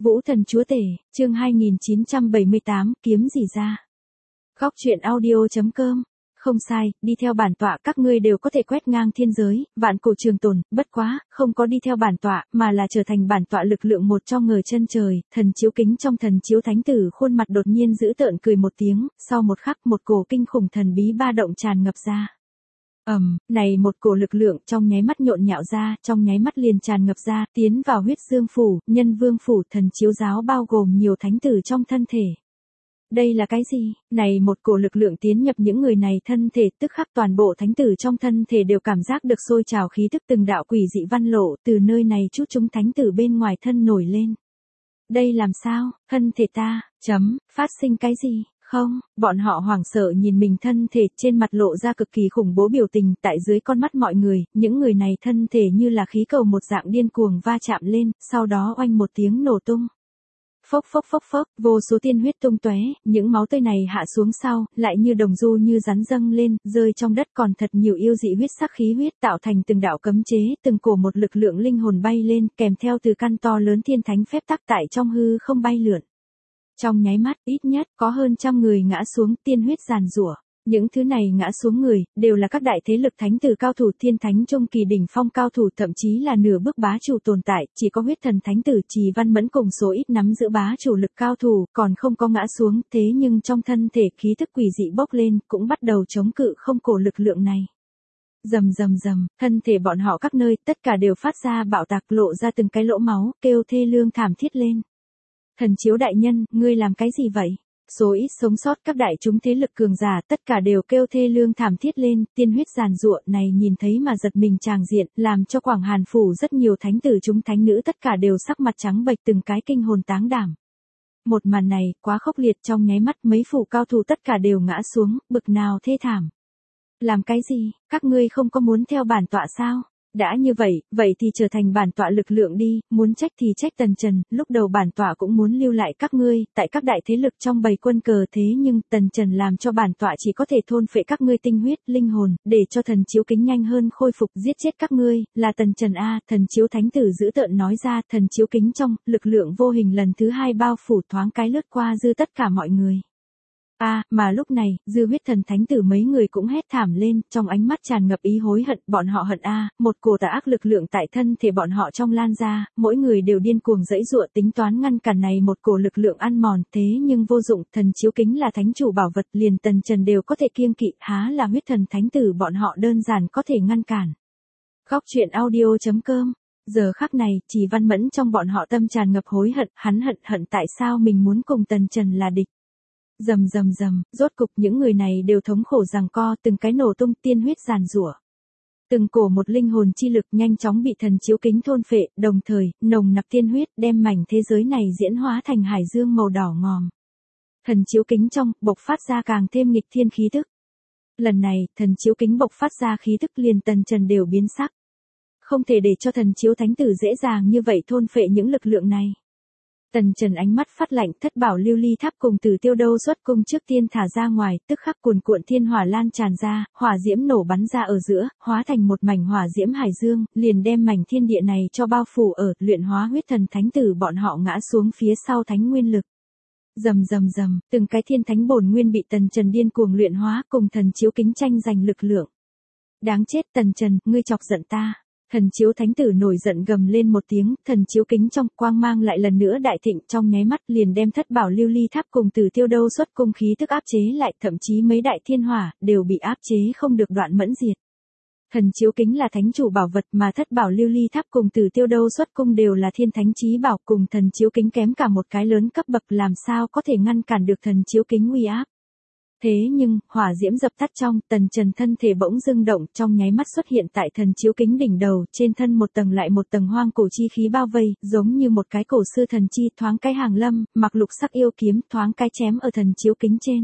Vũ Thần Chúa Tể, chương 2978, kiếm gì ra? Góc truyện audio.com. Không sai, đi theo bản tọa các ngươi đều có thể quét ngang thiên giới, vạn cổ trường tồn, bất quá, không có đi theo bản tọa, mà là trở thành bản tọa lực lượng một trong ngời chân trời. Thần chiếu kính trong thần chiếu thánh tử khuôn mặt đột nhiên dữ tợn cười một tiếng, sau một khắc một cổ kinh khủng thần bí ba động tràn ngập ra. Này một cổ lực lượng trong nháy mắt nhộn nhạo ra, trong nháy mắt liền tràn ngập ra, tiến vào huyết dương phủ, nhân vương phủ, thần chiếu giáo bao gồm nhiều thánh tử trong thân thể. Đây là cái gì? Này một cổ lực lượng tiến nhập những người này thân thể, tức khắc toàn bộ thánh tử trong thân thể đều cảm giác được sôi trào khí tức từng đạo quỷ dị văn lộ, từ nơi này chút chúng thánh tử bên ngoài thân nổi lên. Đây làm sao? Thân thể ta, phát sinh cái gì? Không, bọn họ hoảng sợ nhìn mình thân thể, trên mặt lộ ra cực kỳ khủng bố biểu tình, tại dưới con mắt mọi người, những người này thân thể như là khí cầu một dạng điên cuồng va chạm lên, sau đó oanh một tiếng nổ tung. Phốc phốc phốc phốc, vô số tiên huyết tung tóe, những máu tươi này hạ xuống sau, lại như đồng du như rắn dâng lên, rơi trong đất còn thật nhiều yêu dị huyết sắc khí huyết tạo thành từng đạo cấm chế, từng cổ một lực lượng linh hồn bay lên, kèm theo từ căn to lớn thiên thánh phép tắc tại trong hư không bay lượn. Trong nháy mắt, ít nhất có hơn 100 người ngã xuống, tiên huyết giàn giụa. Những thứ này ngã xuống người, đều là các đại thế lực thánh tử cao thủ, thiên thánh trung kỳ đỉnh phong cao thủ, thậm chí là nửa bước bá chủ tồn tại, chỉ có huyết thần thánh tử Trì Văn Mẫn cùng số ít nắm giữ bá chủ lực cao thủ, còn không có ngã xuống, thế nhưng trong thân thể khí thức quỷ dị bốc lên, cũng bắt đầu chống cự không cổ lực lượng này. Rầm rầm rầm, thân thể bọn họ các nơi, tất cả đều phát ra bạo tạc, lộ ra từng cái lỗ máu, kêu thê lương thảm thiết lên. Thần chiếu đại nhân, ngươi làm cái gì vậy? Số ít sống sót các đại chúng thế lực cường giả tất cả đều kêu thê lương thảm thiết lên, tiên huyết giàn giụa này nhìn thấy mà giật mình tràng diện, làm cho Quảng Hàn phủ rất nhiều thánh tử chúng thánh nữ tất cả đều sắc mặt trắng bệch, từng cái kinh hồn táng đảm. Một màn này, quá khốc liệt, trong nháy mắt mấy phủ cao thủ tất cả đều ngã xuống, bực nào thê thảm. Làm cái gì, các ngươi không có muốn theo bản tọa sao? Đã như vậy, vậy thì trở thành bản tọa lực lượng đi, muốn trách thì trách Tần Trần, lúc đầu bản tọa cũng muốn lưu lại các ngươi, tại các đại thế lực trong bầy quân cờ, thế nhưng Tần Trần làm cho bản tọa chỉ có thể thôn phệ các ngươi tinh huyết, linh hồn, để cho thần chiếu kính nhanh hơn khôi phục, giết chết các ngươi, là Tần Trần a. Thần chiếu thánh tử dữ tợn nói ra, thần chiếu kính trong, lực lượng vô hình lần thứ hai bao phủ thoáng cái lướt qua dư tất cả mọi người. Mà lúc này, dư huyết thần thánh tử mấy người cũng hét thảm lên, trong ánh mắt tràn ngập ý hối hận, bọn họ hận một cổ tà ác lực lượng tại thân thể bọn họ trong lan ra, mỗi người đều điên cuồng giãy giụa tính toán ngăn cản này một cổ lực lượng ăn mòn, thế nhưng vô dụng, thần chiếu kính là thánh chủ bảo vật, liền Tần Trần đều có thể kiêng kỵ, há là huyết thần thánh tử bọn họ đơn giản có thể ngăn cản. Góc truyện audio.com. Giờ khắc này, Trì Văn Mẫn trong bọn họ tâm tràn ngập hối hận, hắn hận tại sao mình muốn cùng Tần Trần là địch. Rầm rầm rầm, rốt cục những người này đều thống khổ giằng co, từng cái nổ tung, tiên huyết giàn giụa. Từng cổ một linh hồn chi lực nhanh chóng bị thần chiếu kính thôn phệ, đồng thời, nồng nặc tiên huyết đem mảnh thế giới này diễn hóa thành hải dương màu đỏ ngòm. Thần chiếu kính trong, bộc phát ra càng thêm nghịch thiên khí tức. Lần này, thần chiếu kính bộc phát ra khí tức liền Tần Trần đều biến sắc. Không thể để cho thần chiếu thánh tử dễ dàng như vậy thôn phệ những lực lượng này. Tần Trần ánh mắt phát lạnh, thất bảo lưu ly tháp cùng Tử Tiêu Đâu xuất cung trước tiên thả ra ngoài, tức khắc cuồn cuộn thiên hỏa lan tràn ra, hỏa diễm nổ bắn ra ở giữa, hóa thành một mảnh hỏa diễm hải dương, liền đem mảnh thiên địa này cho bao phủ ở, luyện hóa huyết thần thánh tử bọn họ ngã xuống phía sau thánh nguyên lực. Rầm rầm rầm, từng cái thiên thánh bổn nguyên bị Tần Trần điên cuồng luyện hóa, cùng thần chiếu kính tranh giành lực lượng. Đáng chết Tần Trần, ngươi chọc giận ta. Thần chiếu thánh tử nổi giận gầm lên một tiếng, thần chiếu kính trong quang mang lại lần nữa đại thịnh, trong nháy mắt liền đem thất bảo lưu ly tháp cùng Tử Tiêu Đâu xuất cung khí tức áp chế lại, thậm chí mấy đại thiên hỏa đều bị áp chế không được đoạn mẫn diệt. Thần chiếu kính là thánh chủ bảo vật, mà thất bảo lưu ly tháp cùng Tử Tiêu Đâu xuất cung đều là thiên thánh chí bảo, cùng thần chiếu kính kém cả một cái lớn cấp bậc, làm sao có thể ngăn cản được thần chiếu kính uy áp. Thế nhưng, hỏa diễm dập tắt trong, Tần Trần thân thể bỗng dưng động, trong nháy mắt xuất hiện tại thần chiếu kính đỉnh đầu, trên thân một tầng lại một tầng hoang cổ chi khí bao vây, giống như một cái cổ sư thần chi, thoáng cái hàng lâm, mặc lục sắc yêu kiếm, thoáng cái chém ở thần chiếu kính trên.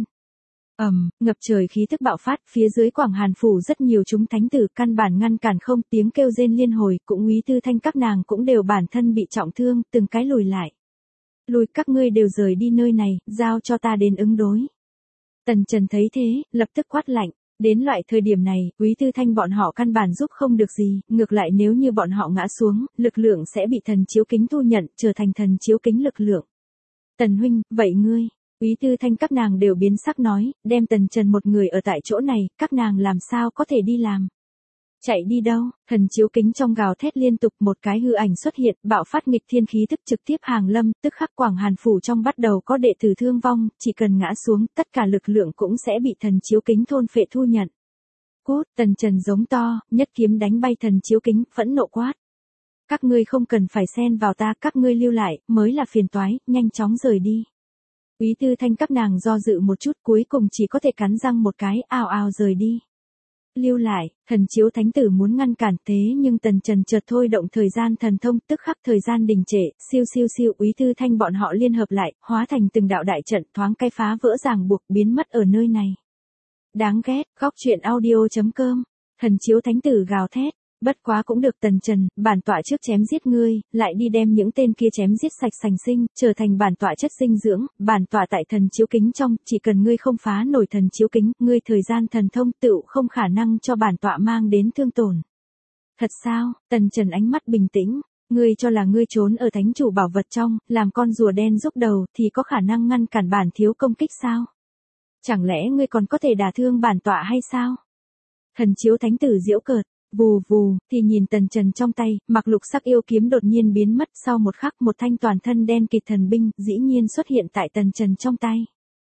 Ngập trời khí tức bạo phát, phía dưới Quảng Hàn phủ rất nhiều chúng thánh tử căn bản ngăn cản không, tiếng kêu rên liên hồi, cũng Úy Tư Thanh các nàng cũng đều bản thân bị trọng thương, từng cái lùi lại. Lùi, các ngươi đều rời đi nơi này, giao cho ta đến ứng đối. Tần Trần thấy thế, lập tức quát lạnh, Đến loại thời điểm này, Úy Tư Thanh bọn họ căn bản giúp không được gì, ngược lại nếu như bọn họ ngã xuống, lực lượng sẽ bị thần chiếu kính thu nhận, trở thành thần chiếu kính lực lượng. Tần huynh, vậy ngươi, Úy Tư Thanh các nàng đều biến sắc nói, đem Tần Trần một người ở tại chỗ này, các nàng làm sao có thể đi làm. Chạy đi đâu, thần chiếu kính trong gào thét liên tục một cái hư ảnh xuất hiện, bạo phát nghịch thiên khí tức trực tiếp hàng lâm, tức khắc Quảng Hàn Phủ trong bắt đầu có đệ tử thương vong, chỉ cần ngã xuống, tất cả lực lượng cũng sẽ bị thần chiếu kính thôn phệ thu nhận. Cút, Tần Trần giống to, nhất kiếm đánh bay thần chiếu kính, phẫn nộ quát. Các ngươi không cần phải xen vào ta, các ngươi lưu lại, mới là phiền toái, nhanh chóng rời đi. Úy Tư Thanh các nàng do dự một chút cuối cùng chỉ có thể cắn răng một cái, ào ào rời đi. Lưu lại, thần chiếu thánh tử muốn ngăn cản thế nhưng Tần Trần chợt thôi động thời gian thần thông tức khắc thời gian đình trệ, siêu siêu siêu Úy Tư Thanh bọn họ liên hợp lại, hóa thành từng đạo đại trận thoáng cái phá vỡ ràng buộc biến mất ở nơi này. Đáng ghét, góc truyện audio.com, thần chiếu thánh tử gào thét. Bất quá cũng được Tần Trần, bản tọa trước chém giết ngươi, lại đi đem những tên kia chém giết sạch sành sinh, trở thành bản tọa chất dinh dưỡng, bản tọa tại thần chiếu kính trong, chỉ cần ngươi không phá nổi thần chiếu kính, ngươi thời gian thần thông tựu không khả năng cho bản tọa mang đến thương tổn. Thật sao, Tần Trần ánh mắt bình tĩnh, ngươi cho là ngươi trốn ở thánh chủ bảo vật trong, làm con rùa đen rúc đầu thì có khả năng ngăn cản bản thiếu công kích sao? Chẳng lẽ ngươi còn có thể đả thương bản tọa hay sao? Thần chiếu thánh tử giễu cợt. Vù vù, thì nhìn Tần Trần trong tay, mặc lục sắc yêu kiếm đột nhiên biến mất sau một khắc một thanh toàn thân đen kịt thần binh, dĩ nhiên xuất hiện tại Tần Trần trong tay.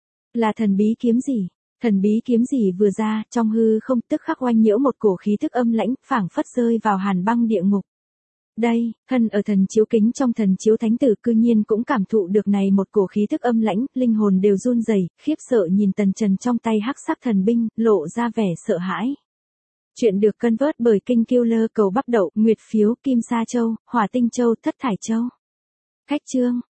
Là thần bí kiếm gì? Thần bí kiếm gì vừa ra, trong hư không tức khắc oanh nhiễu một cổ khí thức âm lãnh, phảng phất rơi vào hàn băng địa ngục. Đây, thân ở thần chiếu kính trong thần chiếu thánh tử cư nhiên cũng cảm thụ được này một cổ khí thức âm lãnh, linh hồn đều run rẩy, khiếp sợ nhìn Tần Trần trong tay hắc sắc thần binh, lộ ra vẻ sợ hãi. Chuyện được cân vớt bởi Kinh Killer cầu bắp đậu, nguyệt phiếu, kim sa châu, hỏa tinh châu, thất thải châu. Khách chương.